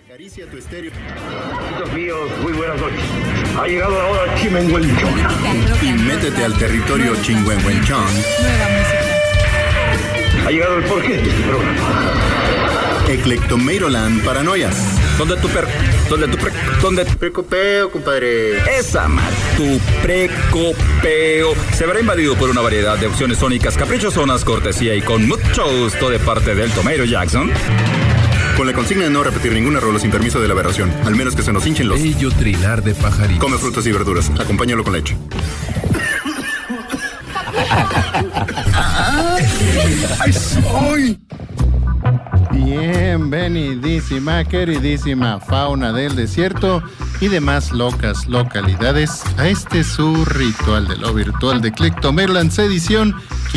Acaricia tu estéreo. Amigos míos, muy buenas noches. Ha llegado la hora Chimenhuenchón. Y métete al territorio Chimenhuenchón. Ha llegado el porqué de este programa. Eclectomeiroland Paranoia. ¿Dónde Precopeo, compadre. Esa madre, tu precopeo se verá invadido por una variedad de opciones sónicas caprichosonas, cortesía y con mucho gusto de parte del Tomeiro Jackson. Con la consigna de no repetir ninguna rola sin permiso de la aberración, al menos que se nos hinchen los... Bello trinar de pajaritos. Come frutas y verduras, acompáñalo con leche. ¡Ay, soy! Bienvenidísima, queridísima fauna del desierto y demás locas localidades a este su ritual de lo virtual de Eclectomeiroland, edición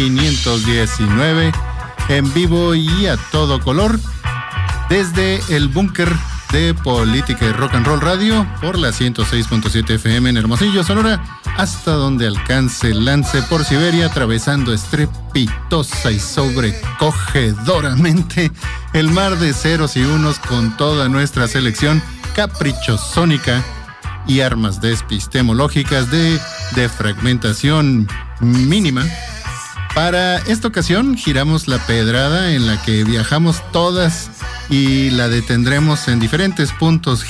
519, en vivo y a todo color, desde el búnker de Política y Rock and Roll Radio por la 106.7 FM en Hermosillo, Sonora, hasta donde alcance el lance por Siberia, atravesando estrepitosa y sobrecogedoramente el mar de ceros y unos con toda nuestra selección caprichosónica y armas despistemológicas de fragmentación mínima. Para esta ocasión giramos la pedrada en la que viajamos todas y la detendremos en diferentes puntos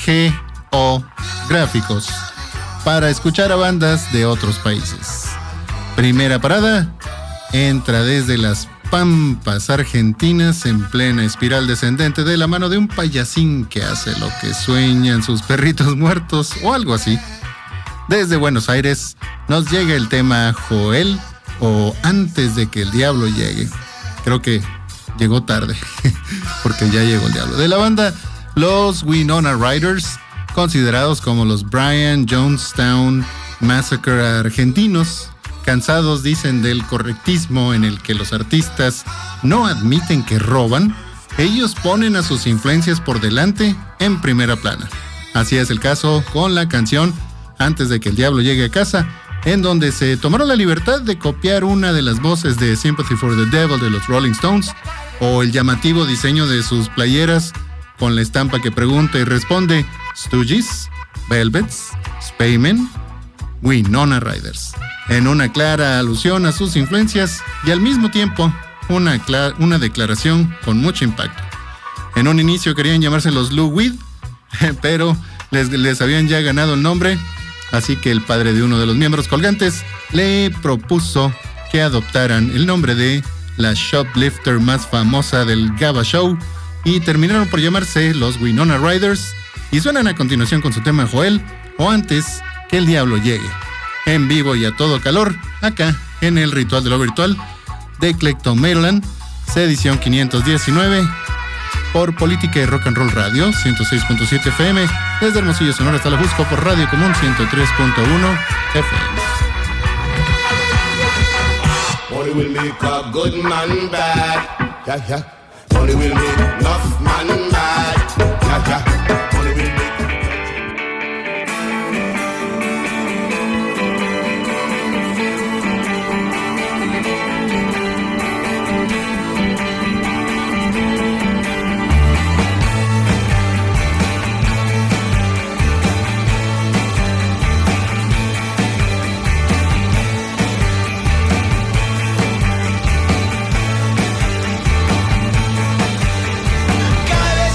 geográficos para escuchar a bandas de otros países. Primera parada, entra desde las Pampas argentinas en plena espiral descendente de la mano de un payasín que hace lo que sueñan sus perritos muertos o algo así. Desde Buenos Aires nos llega el tema Joel o Antes de que el diablo llegue. Creo que llegó tarde porque ya llegó el diablo. De la banda los Winona Riders, considerados como los Brian Jonestown Massacre argentinos, cansados, dicen, del correctismo en el que los artistas no admiten que roban, ellos ponen a sus influencias por delante en primera plana. Así es el caso con la canción Antes de que el diablo llegue a casa, en donde se tomaron la libertad de copiar una de las voces de Sympathy for the Devil de los Rolling Stones, o el llamativo diseño de sus playeras con la estampa que pregunta y responde Stooges, Velvets, Spaymen, Winona Riders, en una clara alusión a sus influencias y al mismo tiempo una declaración con mucho impacto. En un inicio querían llamarse los Lou Reed, pero les habían ya ganado el nombre, así que el padre de uno de los miembros colgantes le propuso que adoptaran el nombre de la shoplifter más famosa del Gaba Show y terminaron por llamarse los Winona Riders y suenan a continuación con su tema Joel o Antes que el diablo llegue, en vivo y a todo calor, acá en el Ritual de lo Virtual de Eclectomeiroland, edición 519, por Política y Rock and Roll Radio, 106.7 FM, desde Hermosillo, Sonora hasta la Jusco, por Radio Común, 103.1 FM. Money will make a good man bad, yeah, yeah. Money will make enough man mad, yeah, yeah. Money will make... Cada vez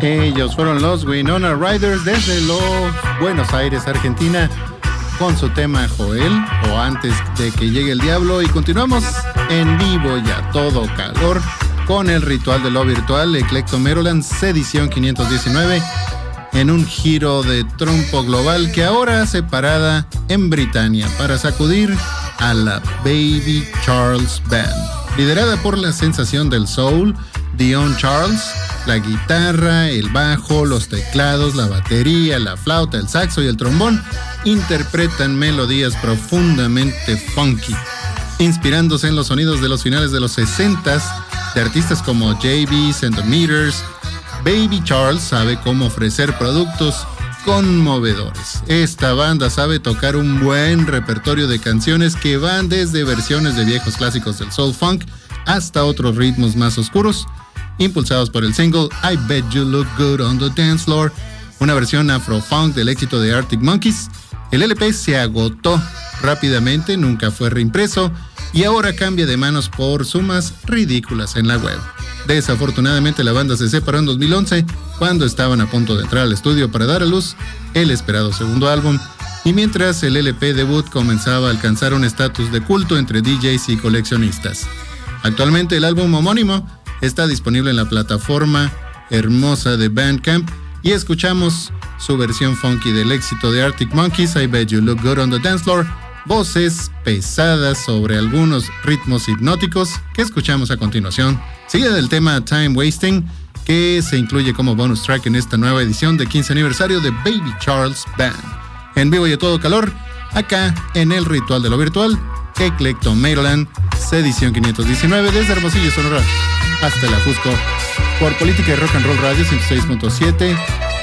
Ellos fueron los Winona Riders desde los Buenos Aires, Argentina, con su tema Joel, o Antes de que llegue el diablo, y continuamos en vivo y a todo calor con el ritual de lo virtual, Eclecto Maryland, edición 519, en un giro de trompo global que ahora hace parada en Britania para sacudir a la Baby Charles Band, liderada por la sensación del soul, Dion Charles. La guitarra, el bajo, los teclados, la batería, la flauta, el saxo y el trombón interpretan melodías profundamente funky, inspirándose en los sonidos de los finales de los 60s de artistas como JB, Centimeters. Baby Charles sabe cómo ofrecer productos conmovedores. Esta banda sabe tocar un buen repertorio de canciones que van desde versiones de viejos clásicos del soul funk hasta otros ritmos más oscuros, impulsados por el single I Bet You Look Good on the Dance Floor, una versión afro-funk del éxito de Arctic Monkeys. El LP se agotó rápidamente, nunca fue reimpreso y ahora cambia de manos por sumas ridículas en la web. Desafortunadamente la banda se separó en 2011 cuando estaban a punto de entrar al estudio para dar a luz el esperado segundo álbum, y mientras el LP debut comenzaba a alcanzar un estatus de culto entre DJs y coleccionistas. Actualmente el álbum homónimo está disponible en la plataforma hermosa de Bandcamp y escuchamos su versión funky del éxito de Arctic Monkeys, I Bet You Look Good on the Dance Floor, voces pesadas sobre algunos ritmos hipnóticos que escuchamos a continuación, sigue del tema Time Wasting, que se incluye como bonus track en esta nueva edición de 15 aniversario de Baby Charles Band. En vivo y a todo calor, acá en el ritual de lo virtual, Eclecto Maryland, edición 519, desde Hermosillo, Sonora hasta la Jusco, por Política y Rock and Roll Radio 106.7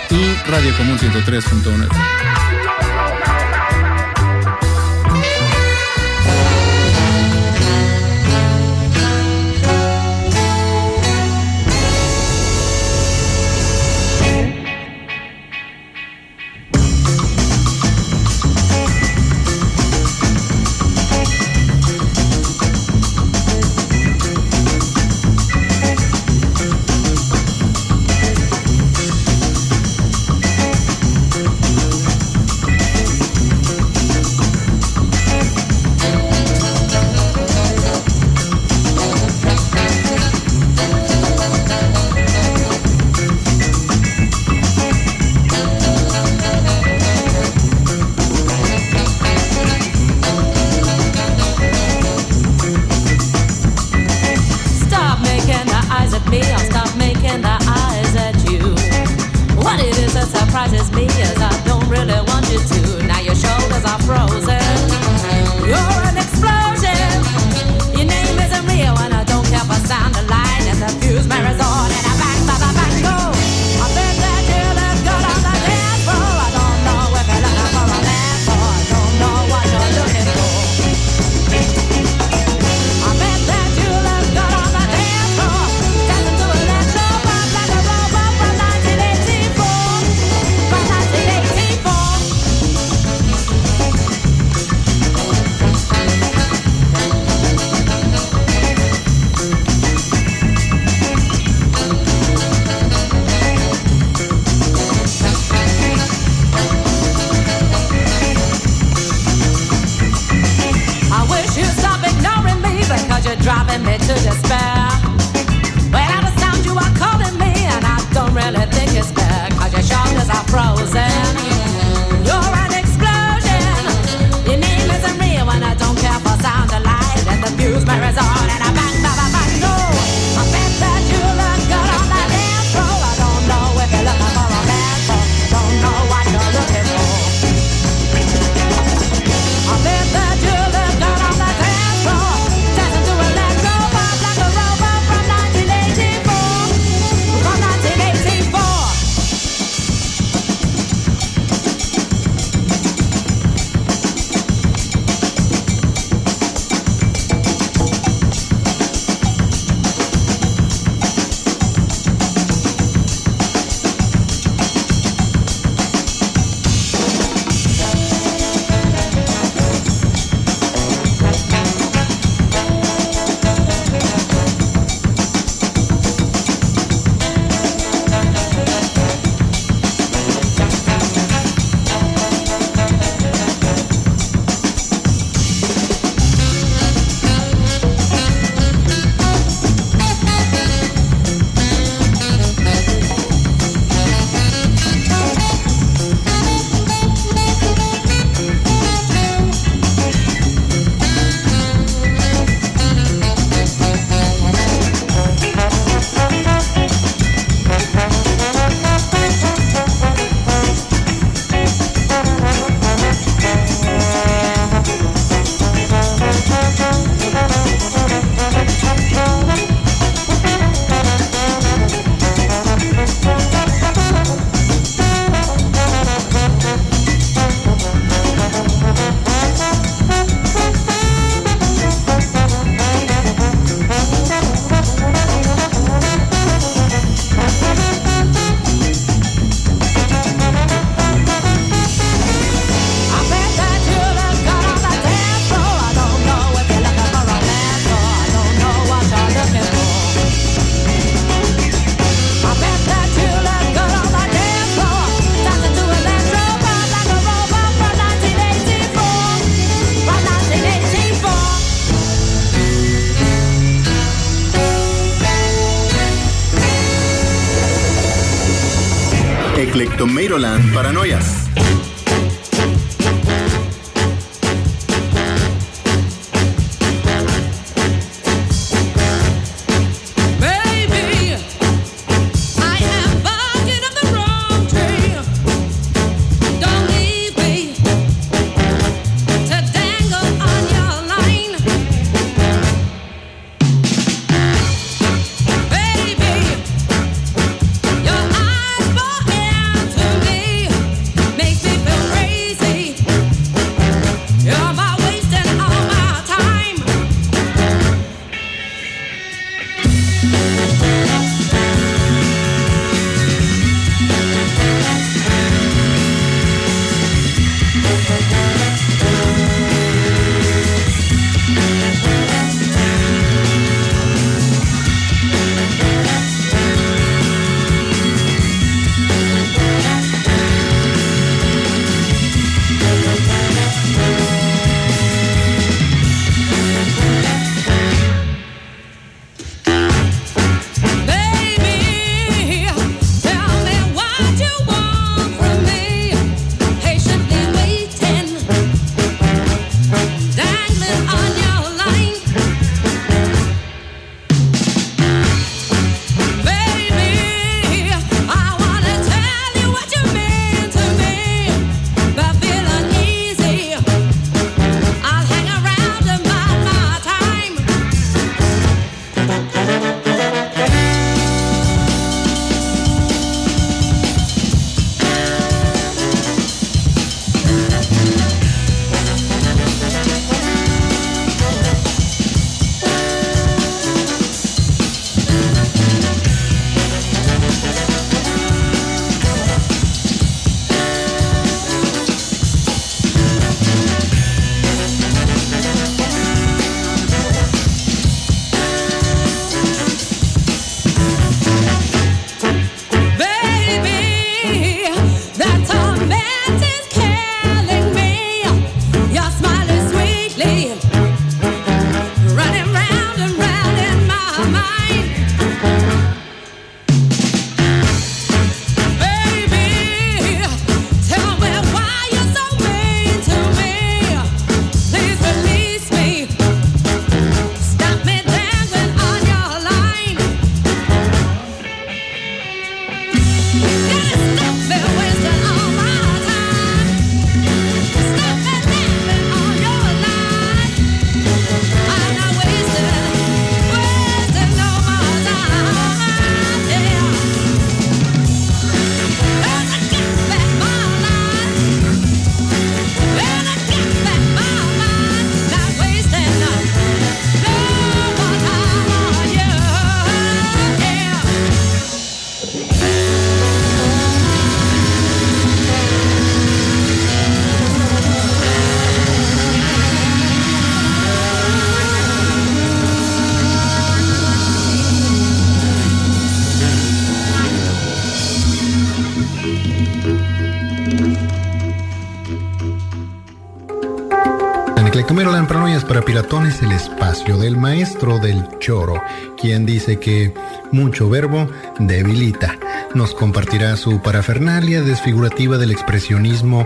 y Radio Común 103.1. Eclectomeiroland Paranoias. Eclectomeiroland Paranoias para Piratones, el espacio del maestro del choro, quien dice que mucho verbo debilita. Nos compartirá su parafernalia desfigurativa del expresionismo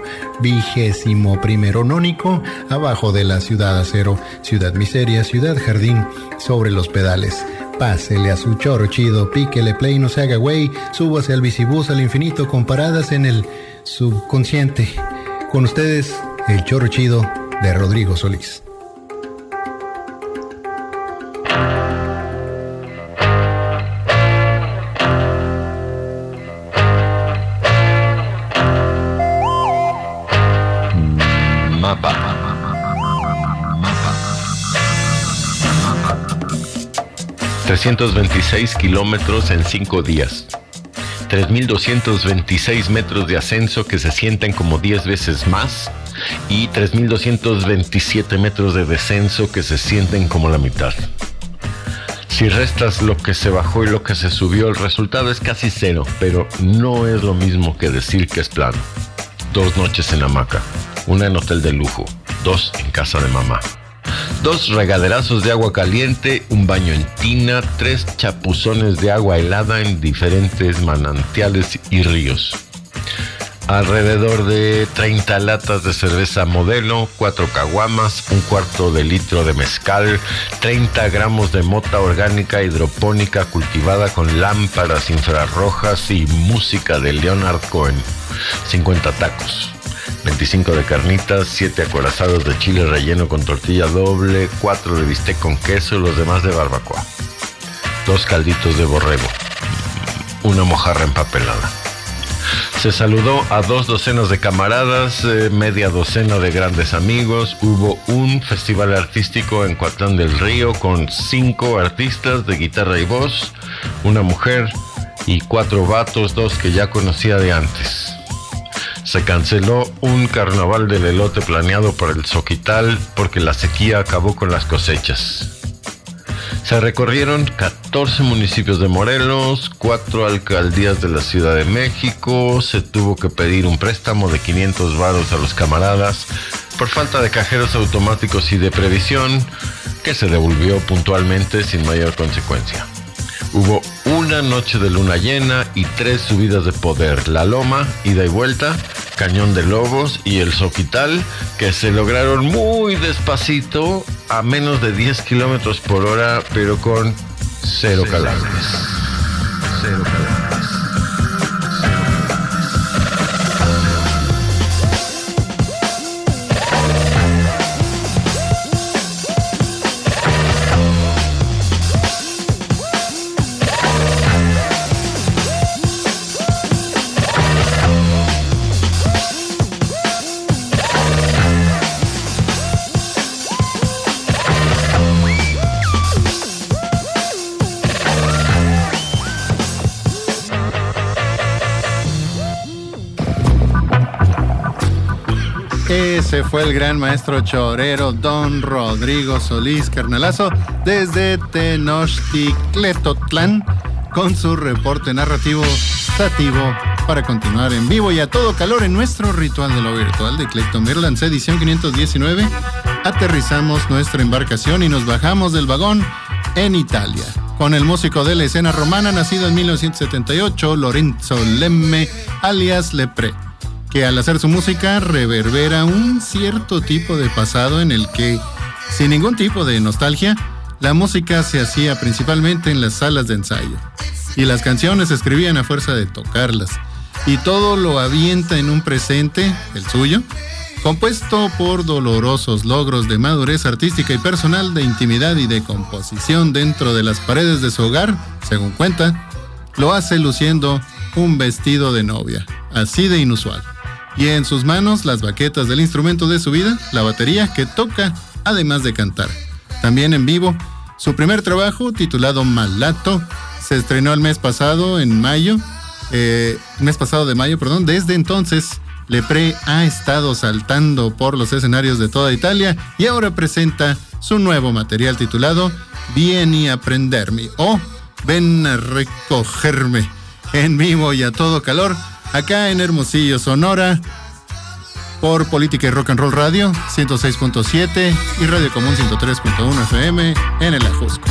21º nónico, abajo de la Ciudad Acero, Ciudad Miseria, Ciudad Jardín, sobre los pedales. Pásele a su choro chido, píquele play, no se haga güey, súbase al bicibús al infinito con paradas en el subconsciente. Con ustedes, el choro chido de Rodrigo Solís. Mapa. 326 kilómetros en 5 días. 3.226 metros de ascenso que se sienten como 10 veces más y 3.227 metros de descenso que se sienten como la mitad. Si restas lo que se bajó y lo que se subió, el resultado es casi cero, pero no es lo mismo que decir que es plano. 2 noches en hamaca, una en hotel de lujo, 2 en casa de mamá. 2 regaderazos de agua caliente, un baño en tina, 3 chapuzones de agua helada en diferentes manantiales y ríos. Alrededor de 30 latas de cerveza Modelo, 4 caguamas, un cuarto de litro de mezcal, 30 gramos de mota orgánica hidropónica cultivada con lámparas infrarrojas y música de Leonard Cohen, 50 tacos, 25 de carnitas, 7 acorazados de chile relleno con tortilla doble, 4 de bistec con queso y los demás de barbacoa, 2 calditos de borrego, una mojarra empapelada. Se saludó a 2 docenas de camaradas, media docena de grandes amigos. Hubo un festival artístico en Coatlán del Río con 5 artistas de guitarra y voz, una mujer y 4 vatos, 2 que ya conocía de antes. Se canceló un carnaval del elote planeado por el Zoquital porque la sequía acabó con las cosechas. Se recorrieron 14 municipios de Morelos, 4 alcaldías de la Ciudad de México. Se tuvo que pedir un préstamo de 500 varos a los camaradas por falta de cajeros automáticos y de previsión, que se devolvió puntualmente sin mayor consecuencia. Hubo una noche de luna llena y 3 subidas de poder: La Loma, ida y vuelta, Cañón de Lobos y el Zoquital, que se lograron muy despacito, a menos de 10 kilómetros por hora, pero con 0 calambres. 0 calambres. Ese fue el gran maestro chorero Don Rodrigo Solís Carnalazo desde Tenochtitlan con su reporte narrativo stativo para continuar en vivo y a todo calor en nuestro ritual de lo virtual de Clayton Mirlands, edición 519. Aterrizamos nuestra embarcación y nos bajamos del vagón en Italia con el músico de la escena romana nacido en 1978, Lorenzo Lemme, alias Lepre, que al hacer su música reverbera un cierto tipo de pasado en el que, sin ningún tipo de nostalgia, la música se hacía principalmente en las salas de ensayo y las canciones se escribían a fuerza de tocarlas, y todo lo avienta en un presente, el suyo, compuesto por dolorosos logros de madurez artística y personal, de intimidad y de composición dentro de las paredes de su hogar. Según cuenta, lo hace luciendo un vestido de novia, así de inusual, y en sus manos las baquetas del instrumento de su vida, la batería, que toca además de cantar. También en vivo, su primer trabajo, titulado Malato, se estrenó el mes pasado de mayo. Desde entonces, Lepre ha estado saltando por los escenarios de toda Italia y ahora presenta su nuevo material titulado Vieni a prendermi, o Ven a recogerme, en vivo y a todo calor, acá en Hermosillo, Sonora, por Política y Rock and Roll Radio 106.7 y Radio Común 103.1 FM en el Ajusco.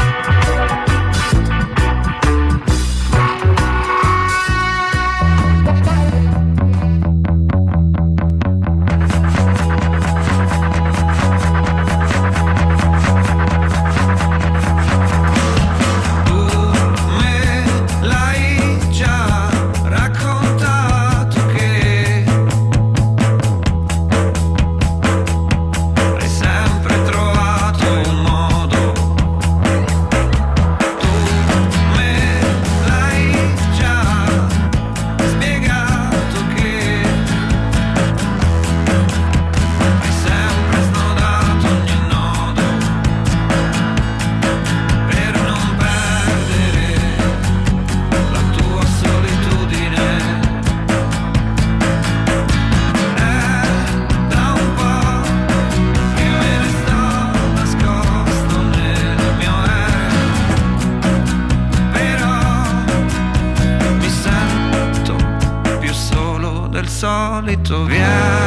solito, vieni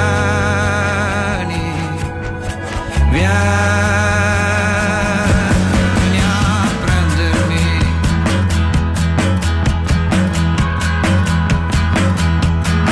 a prendermi.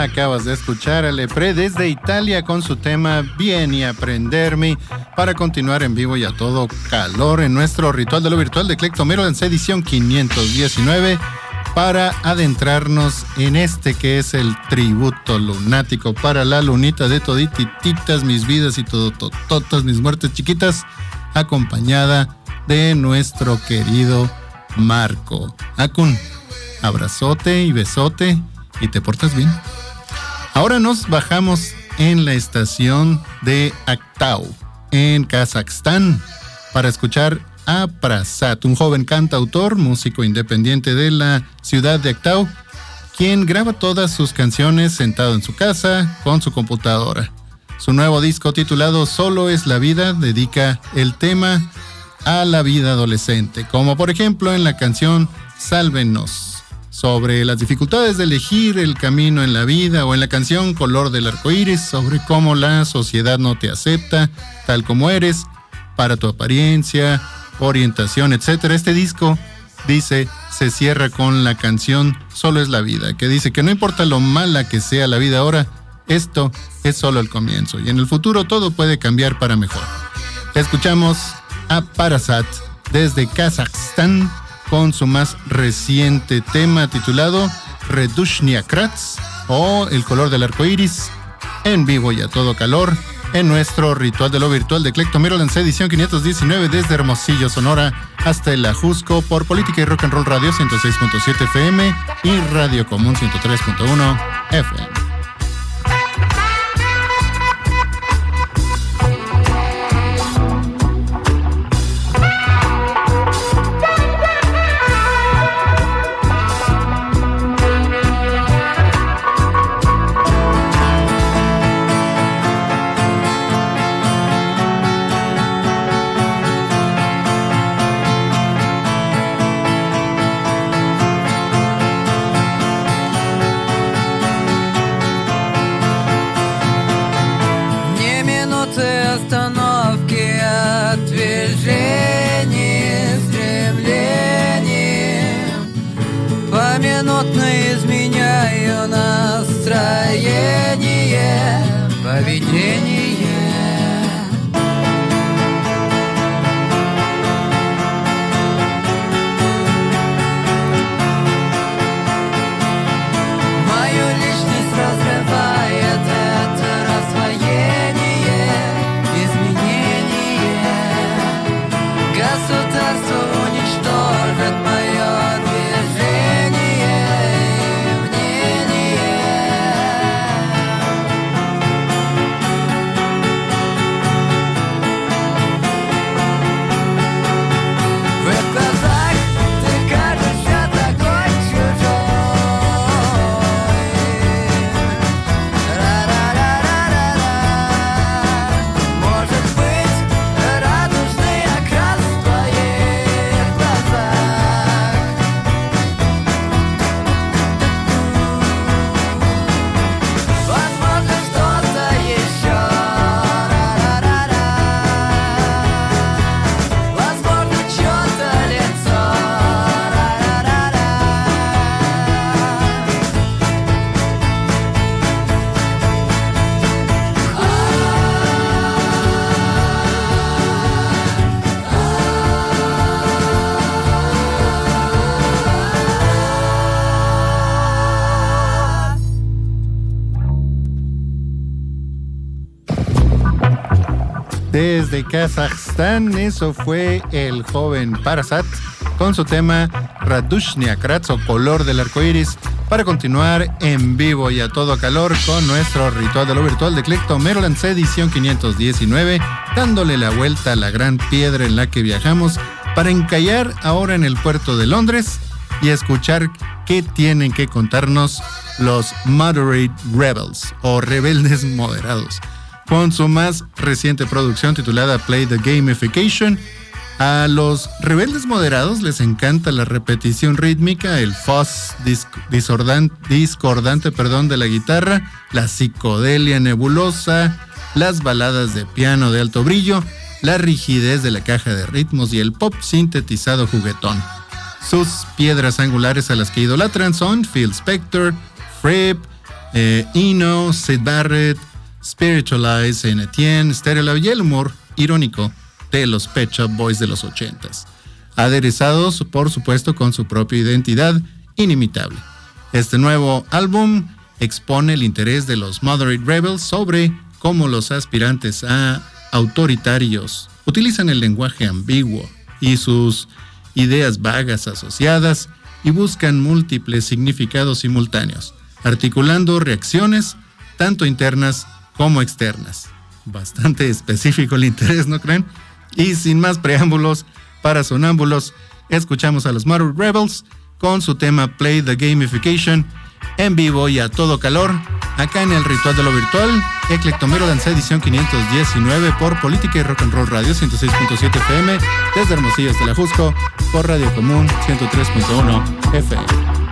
Acabas de escuchar a Lepre desde Italia con su tema Vieni a prendermi, para continuar en vivo y a todo calor en nuestro ritual de lo virtual de Eclecto Maryland, edición 519, para adentrarnos en este que es el tributo lunático para la lunita de todititas mis vidas y todas mis muertes chiquitas, acompañada de nuestro querido Marco. Akun, abrazote y besote y te portas bien. Ahora nos bajamos en la estación de Aktau, en Kazajstán, para escuchar a Prasat, un joven cantautor, músico independiente de la ciudad de Aktau, quien graba todas sus canciones sentado en su casa con su computadora. Su nuevo disco titulado Solo es la vida dedica el tema a la vida adolescente, como por ejemplo en la canción Sálvenos, sobre las dificultades de elegir el camino en la vida, o en la canción Color del Arcoíris, sobre cómo la sociedad no te acepta tal como eres, para tu apariencia, orientación, etc. Este disco, dice, se cierra con la canción Solo es la vida, que dice que no importa lo mala que sea la vida ahora, esto es solo el comienzo y en el futuro todo puede cambiar para mejor. Escuchamos a Parasat desde Kazajstán con su más reciente tema titulado Redushnia Krats, o El color del arco iris, en vivo y a todo calor en nuestro ritual de lo virtual de Eclecto Maryland, edición 519, desde Hermosillo, Sonora, hasta el Ajusco, por Política y Rock and Roll Radio 106.7 FM y Radio Común 103.1 FM. Изменяю настроение, поведение. Мою личность разрывает это раздвоение, изменение. Государство уничтожит мое движение. Desde Kazajstán, eso fue el joven Parasat con su tema Radushnia Krats, o Color del Arcoíris, para continuar en vivo y a todo calor con nuestro ritual de lo virtual de Eclecto Maryland, edición 519, dándole la vuelta a la gran piedra en la que viajamos para encallar ahora en el puerto de Londres y escuchar qué tienen que contarnos los Moderate Rebels, o Rebeldes Moderados, con su más reciente producción titulada Play the Gamification. A los rebeldes moderados les encanta la repetición rítmica, el fuzz discordante de la guitarra, la psicodelia nebulosa, las baladas de piano de alto brillo, la rigidez de la caja de ritmos y el pop sintetizado juguetón. Sus piedras angulares a las que idolatran son Phil Spector, Fripp, Eno, Syd Barrett, Spiritualize, Saint Etienne, Stereo Love y el humor irónico de los Pet Shop Boys de los 80s, aderezados por supuesto con su propia identidad inimitable. Este nuevo álbum expone el interés de los Moderate Rebels sobre cómo los aspirantes a autoritarios utilizan el lenguaje ambiguo y sus ideas vagas asociadas y buscan múltiples significados simultáneos, articulando reacciones tanto internas como externas. Bastante específico el interés, ¿no creen? Y sin más preámbulos, para sonámbulos, escuchamos a los Moderate Rebels con su tema Play the Gamification en vivo y a todo calor, acá en el Ritual de lo Virtual, Eclectomero Danza edición 519 por Política y Rock and Roll Radio 106.7 FM, desde Hermosillo hasta la Jusco, por Radio Común 103.1 FM.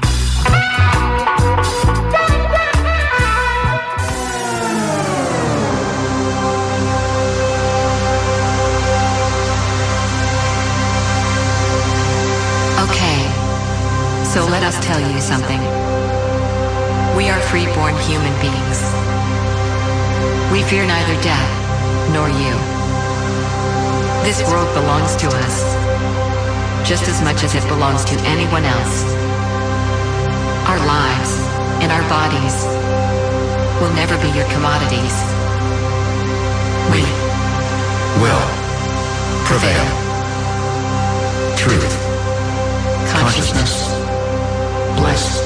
So let us tell you something. We are free-born human beings. We fear neither death nor you. This world belongs to us, just as much as it belongs to anyone else. Our lives and our bodies will never be your commodities. We will prevail. Truth, consciousness, bliss.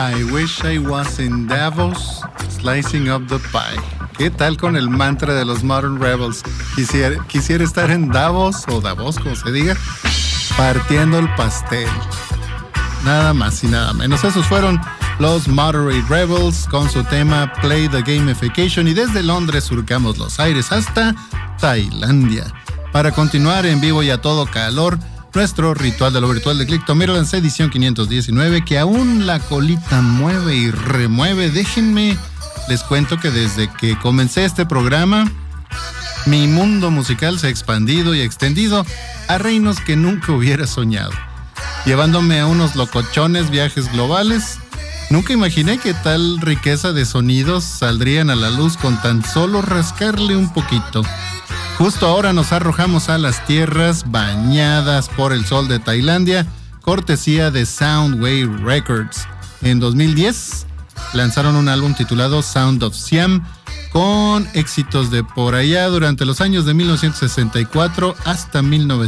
I wish I was in Davos, slicing up the pie. ¿Qué tal con el mantra de los Modern Rebels? Quisiera estar en Davos, o Davos, como se diga, partiendo el pastel. Nada más y nada menos. Esos fueron los Moderate Rebels con su tema Play the Gamification, y desde Londres surcamos los aires hasta Tailandia para continuar en vivo y a todo calor nuestro ritual de lo virtual de Clictomerilance, edición 519, que aún la colita mueve y remueve. Déjenme, les cuento que desde que comencé este programa, mi mundo musical se ha expandido y extendido a reinos que nunca hubiera soñado, llevándome a unos locochones viajes globales. Nunca imaginé que tal riqueza de sonidos saldrían a la luz con tan solo rascarle un poquito. Justo ahora nos arrojamos a las tierras bañadas por el sol de Tailandia, cortesía de Soundwave Records. En 2010 lanzaron un álbum titulado Sound of Siam, con éxitos de por allá durante los años de 1964 hasta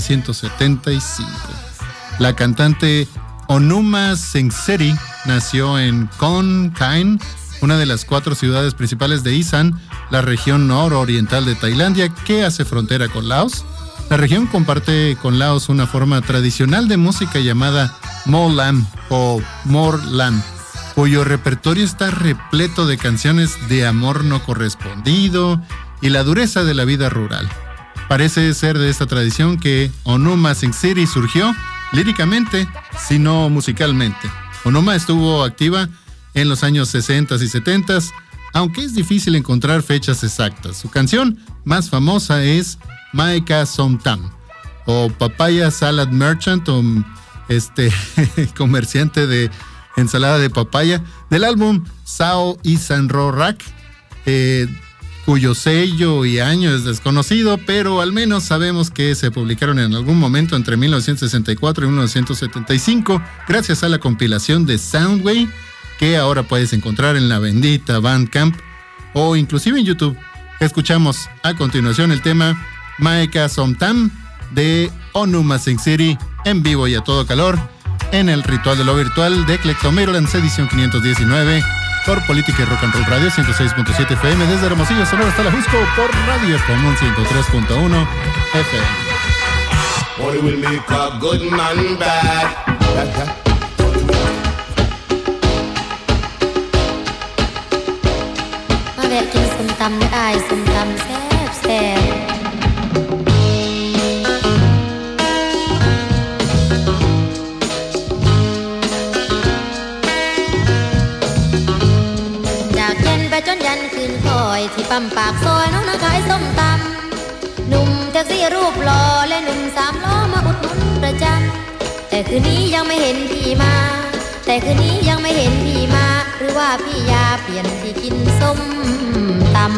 1975. La cantante Onuma Sengsery nació en Khon Kaen, una de las 4 ciudades principales de Isan, la región nororiental de Tailandia, que hace frontera con Laos. La región comparte con Laos una forma tradicional de música llamada Mo Lam o Mor Lam, cuyo repertorio está repleto de canciones de amor no correspondido y la dureza de la vida rural. Parece ser de esta tradición que Onuma Sengsery surgió líricamente, sino musicalmente. Onuma estuvo activa en los años 60 y 70, aunque es difícil encontrar fechas exactas. Su canción más famosa es Maeka Somtam, o Papaya Salad Merchant, o comerciante de ensalada de papaya, del álbum Sao Isan Ro Rak, cuyo sello y año es desconocido, pero al menos sabemos que se publicaron en algún momento entre 1964 y 1975, gracias a la compilación de Soundwave, que ahora puedes encontrar en la bendita Bandcamp o inclusive en YouTube. Escuchamos a continuación el tema Maeka Somtam de Onuma Sengsery en vivo y a todo calor en el ritual de lo virtual de Clictomerilance, edición 519, por Política y Rock and Roll Radio 106.7 FM desde Hermosillo, Sonora hasta la Jusco, por Radio Común 103.1 FM. Money will make a good man bad. Maแวะกินส้มตำเด้ออ้ายส้มตำแซ่บแซ่บจากเย็นไปจนยันคืนคอยที่ปั๊มปากซอยน้องนาขายส้มตำหนุ่มแท็กซี่รูปหล่อและหนุ่ม3 ล้อมาอุดหนุนประจำแต่คืนนี้ยังไม่เห็นพี่มาแต่คืนนี้ยังไม่เห็นพี่มาหรือว่าพี่ยาเปลี่ยนที่กินส้มตำ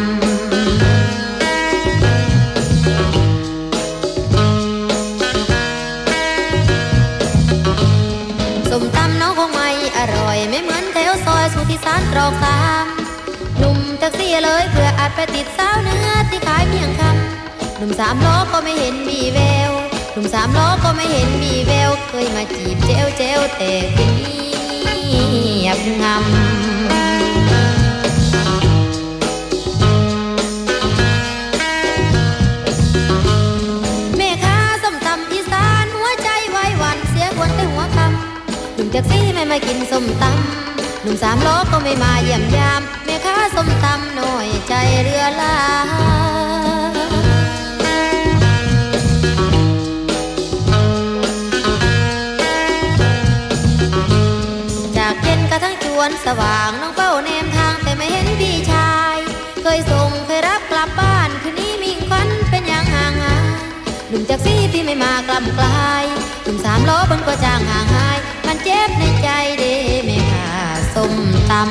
ส้มตำน้องคงไม่อร่อยไม่เหมือนแถวซอยสุทธิสารตรอก3หนุ่มแท็กซี่เลยเพื่ออาจไปติดสาวเนื้อที่ขายเพียงคำหนุ่ม3 ล้อก็ไม่เห็นมีแววหนุ่ม3 ล้อก็ไม่เห็นมีแววเคยมาจีบเจ้วแต่คืนนี้เงียบงำแม่ค้าส้มตำอีสานหัวใจไว้หวั่นเสียคนแต่หัวคำหนุ่มแท็กซี่ไม่มากินส้มตำหนุ่ม3 ล้อก็ไม่มาเยี่ยมยามแม่ค้าส้มตำน้อยใจเรือลาสว่างน้องเฝ้าแนมทางแต่ไม่เห็นพี่ชายเคยส่งเคยรับกลับบ้านคืนนี้มีควันเป็นอย่างห่างหายหนุ่มแท็กซี่ที่ไม่มากล่ำกลายหนุ่ม3 ล้อบนก็จางห่างหายมันเจ็บในใจเด้แม่ค้าส้มตำ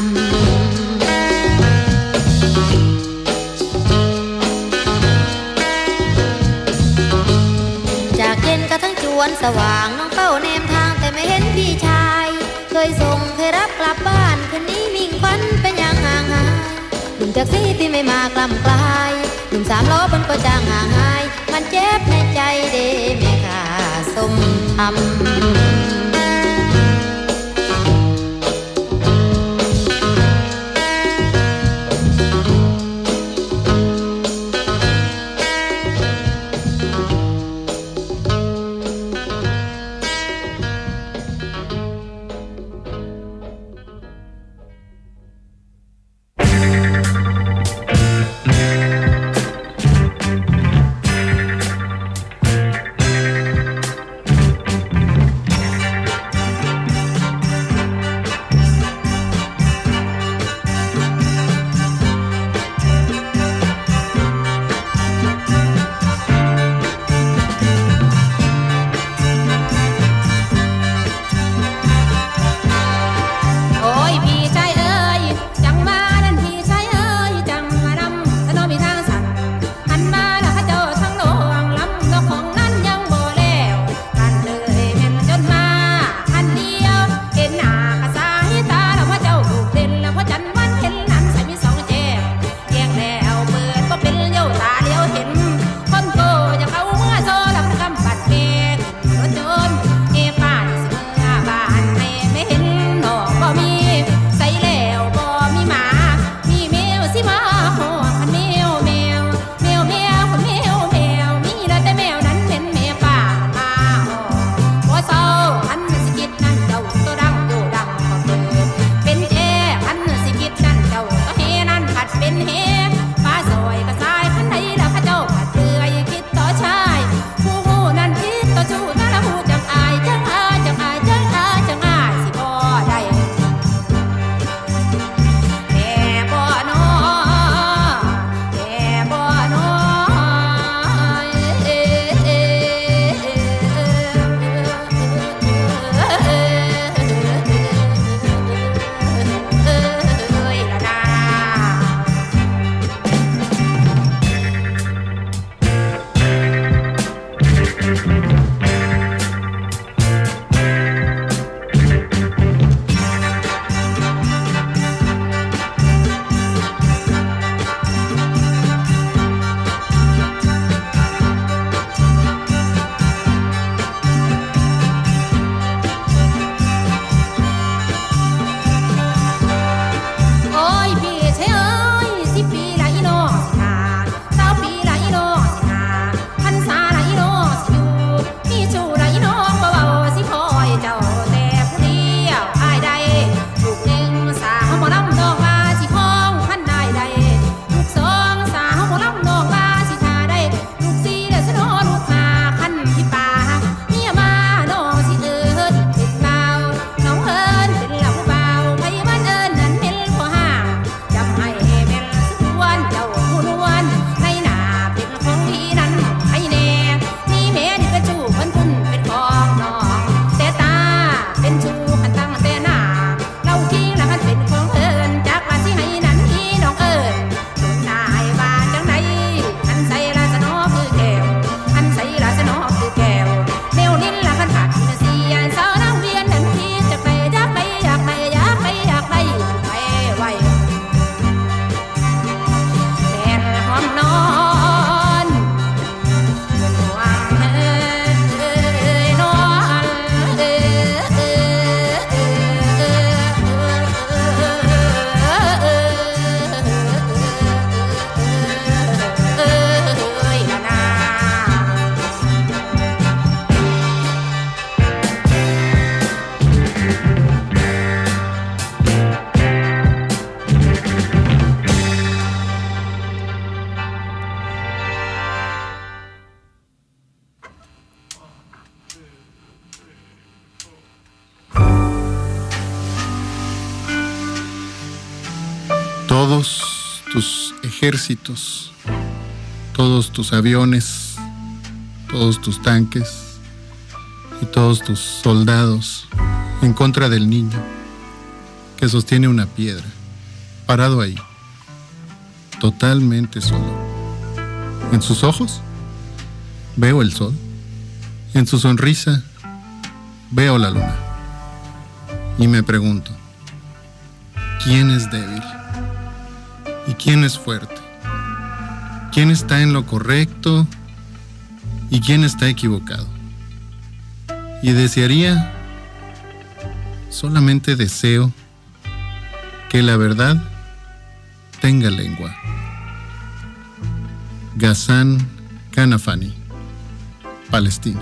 จากเย็นกระทั่งจวนสว่างน้องเฝ้าแนมทางแต่ไม่เห็นพี่ชายเคยส่งเคยรับกลับบ้านคืนนี้มิ่งควันเป็นอย่างห่างหายหนุ่มแท็กซี่ที่ไม่มากล่ำกลายหนุ่ม3 ล้อบนก็จางห่างหายมันเจ็บในใจเด้แม่ค้าส้มตำ tus ejércitos, todos tus aviones, todos tus tanques y todos tus soldados en contra del niño que sostiene una piedra, parado ahí, totalmente solo. En sus ojos veo el sol, en su sonrisa veo la luna y me pregunto, ¿quién es débil? ¿Y quién es fuerte? ¿Quién está en lo correcto y quién está equivocado? Y desearía, solamente deseo, que la verdad tenga lengua. Ghassan Kanafani, Palestina.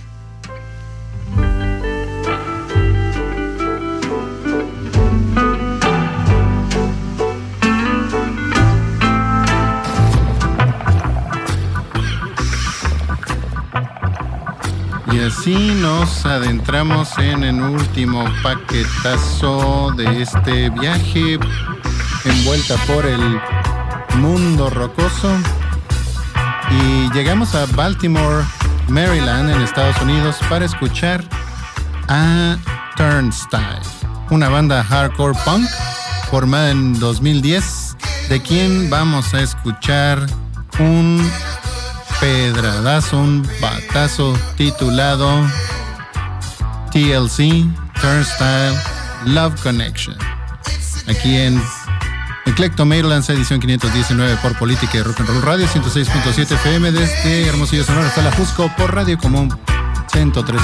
Y así nos adentramos en el último paquetazo de este viaje, envuelta por el mundo rocoso. Y llegamos a Baltimore, Maryland, en Estados Unidos, para escuchar a Turnstile, una banda hardcore punk formada en 2010, de quien vamos a escuchar un pedradazo, un batazo titulado TLC, Turnstile, Love Connection, aquí en Eclecto Maryland, edición 519 por Política y Rock and Roll Radio, 106.7 FM desde Hermosillo, Sonora hasta la Jusco por Radio Común 103.1.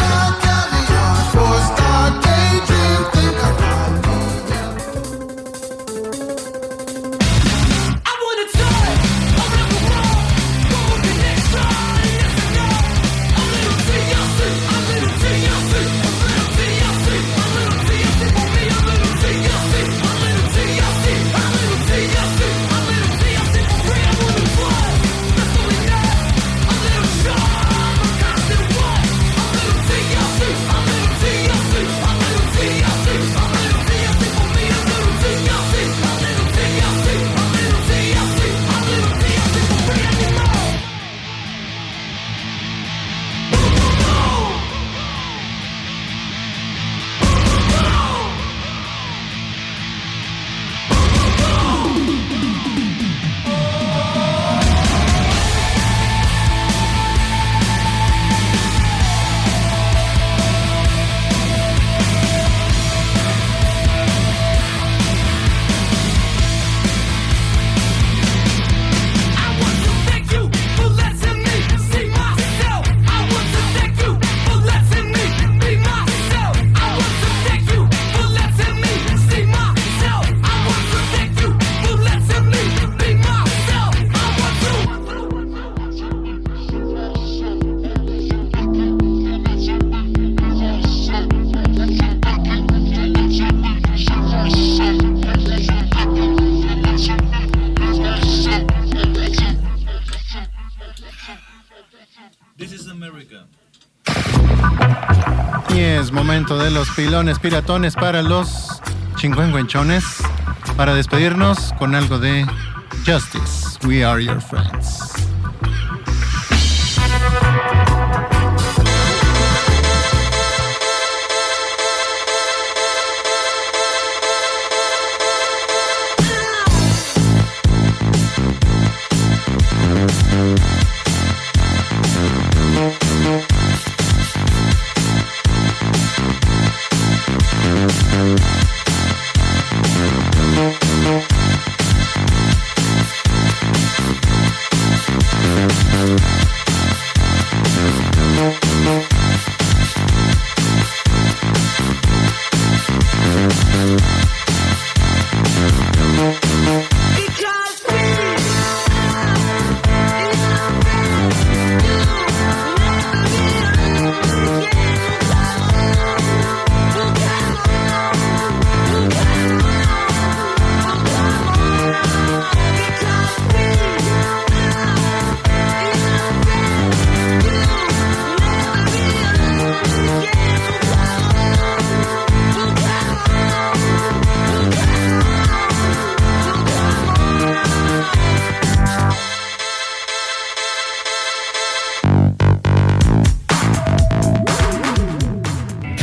Y es momento de los pilones piratones para los chingüengüenchones, para despedirnos con algo de Justice, We Are Your Friends.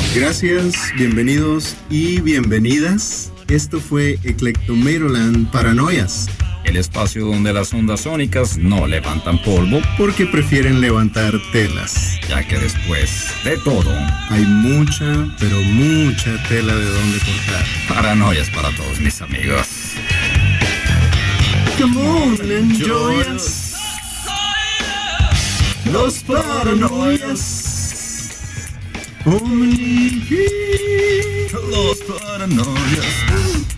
Gracias, bienvenidos y bienvenidas. Esto fue Eclectomeroland Paranoias. El espacio donde las ondas sónicas no levantan polvo, porque prefieren levantar telas. ya que después de todo, Hay mucha, pero mucha tela de donde cortar. paranoias para todos mis amigos. Come on, enjoy us. Los paranoias. Los paranoias.